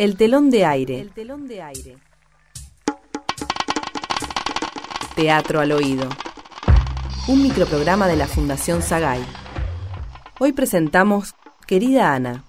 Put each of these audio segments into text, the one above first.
El telón de aire. Teatro al oído. Un microprograma de la Fundación Sagay. Hoy presentamos Querida Ana.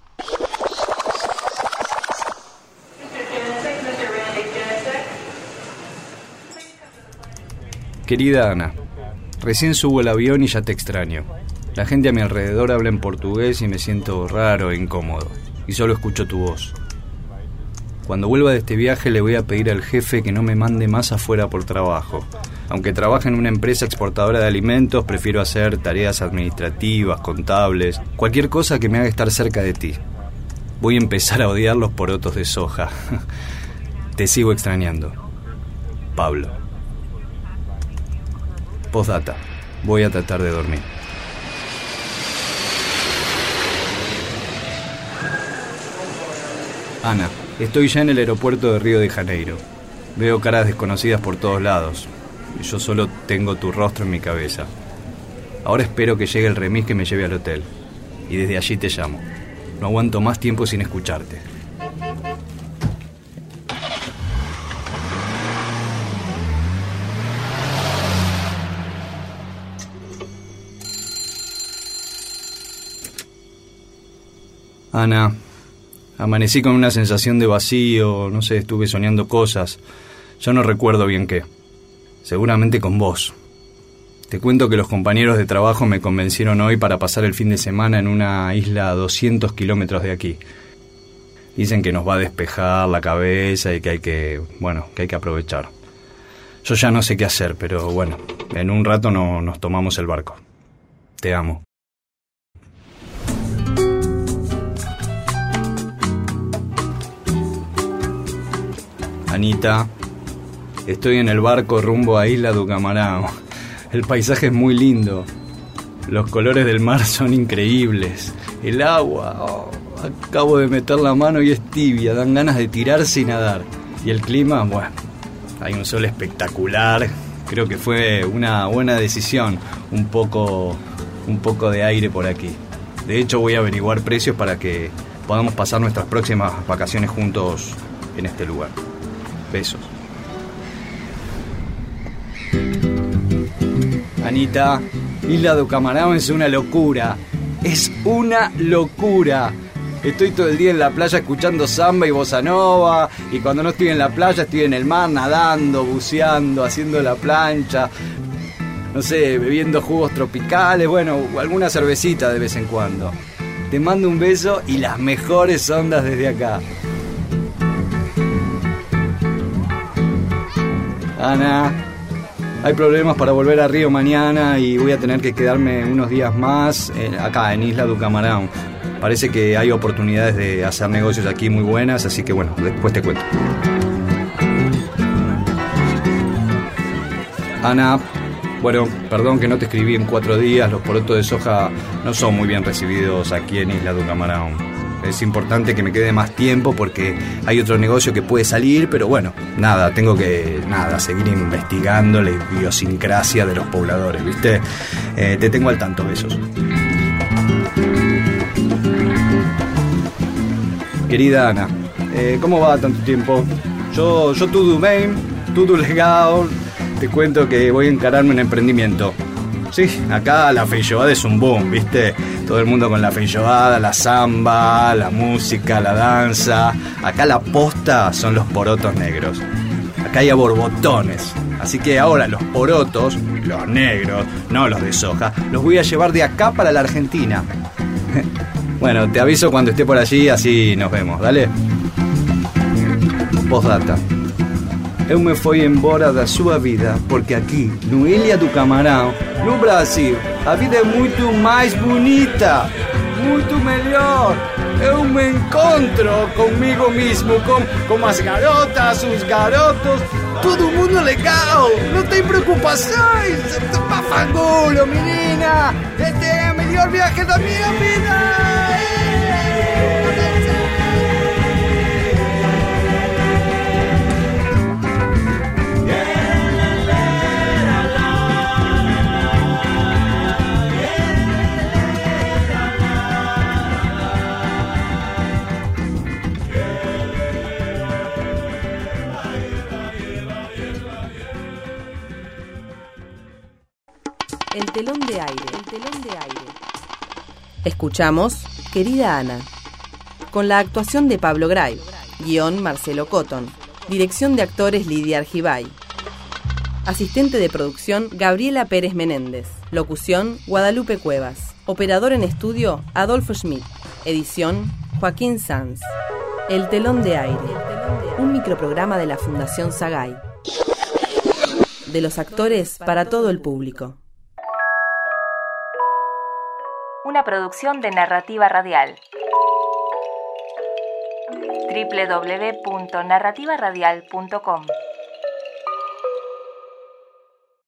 Querida Ana, recién subo el avión y ya te extraño. La gente a mi alrededor habla en portugués y me siento raro e incómodo. Y solo escucho tu voz. Cuando vuelva de este viaje le voy a pedir al jefe que no me mande más afuera por trabajo. Aunque trabaje en una empresa exportadora de alimentos, prefiero hacer tareas administrativas, contables, cualquier cosa que me haga estar cerca de ti. Voy a empezar a odiar los porotos de soja. Te sigo extrañando. Pablo. Postdata. Voy a tratar de dormir. Ana, estoy ya en el aeropuerto de Río de Janeiro. Veo caras desconocidas por todos lados. Yo solo tengo tu rostro en mi cabeza. Ahora espero que llegue el remis que me lleve al hotel. Y desde allí te llamo. No aguanto más tiempo sin escucharte. Ana, amanecí con una sensación de vacío, no sé, estuve soñando cosas. Yo no recuerdo bien qué. Seguramente con vos. Te cuento que los compañeros de trabajo me convencieron hoy para pasar el fin de semana en una isla a 200 kilómetros de aquí. Dicen que nos va a despejar la cabeza y que hay que aprovechar. Yo ya no sé qué hacer, pero bueno, en un rato nos tomamos el barco. Te amo. Anita, estoy en el barco rumbo a Isla do Camarão. El paisaje es muy lindo. Los colores del mar son increíbles. El agua, acabo de meter la mano y es tibia, dan ganas de tirarse y nadar. Y el clima, bueno, hay un sol espectacular. Creo que fue una buena decisión, un poco de aire por aquí. De hecho, voy a averiguar precios para que podamos pasar nuestras próximas vacaciones juntos en este lugar. Besos. Anita, Isla do Camarão es una locura. Es una locura. Estoy todo el día en la playa escuchando samba y bossa nova. Y cuando no estoy en la playa estoy en el mar nadando, buceando, haciendo la plancha. No sé, bebiendo jugos tropicales. Bueno, alguna cervecita de vez en cuando. Te mando un beso y las mejores ondas desde acá. Ana, hay problemas para volver a Río mañana y voy a tener que quedarme unos días más acá en Isla do Camarão. Parece que hay oportunidades de hacer negocios aquí muy buenas, así que bueno, después te cuento. Ana, bueno, perdón que no te escribí en 4 días, los porotos de soja no son muy bien recibidos aquí en Isla do Camarão. Es importante que me quede más tiempo porque hay otro negocio que puede salir, pero bueno, tengo que seguir investigando la idiosincrasia de los pobladores, ¿viste? Te tengo al tanto, besos. Querida Ana, ¿cómo va tanto tiempo? Yo tudo bem, tudo legal. Te cuento que voy a encararme un emprendimiento. Sí, acá la feijoada es un boom, ¿viste? Todo el mundo con la feijoada, la samba, la música, la danza. Acá la posta son los porotos negros. Acá hay borbotones. Así que ahora los porotos, los negros, no los de soja, los voy a llevar de acá para la Argentina. Bueno, te aviso cuando esté por allí, así nos vemos, dale. Postdata. Eu me fui embora da sua vida, porque aqui, no Ilha do Camarão, no Brasil, a vida é muito mais bonita, muito melhor. Eu me encontro comigo mesmo, com as garotas, os garotos, todo mundo legal, não tem preocupações. Pafangulo, menina, este é o melhor viaje da minha vida. telón de aire. Escuchamos Querida Ana, con la actuación de Pablo Gray, guión Marcelo Cotton, dirección de actores Lidia Argibay, asistente de producción Gabriela Pérez Menéndez, locución Guadalupe Cuevas, operador en estudio Adolfo Schmidt, edición Joaquín Sanz. El telón de aire, un microprograma de la Fundación Sagay, de los actores para todo el público. Una producción de Narrativa Radial. www.narrativaradial.com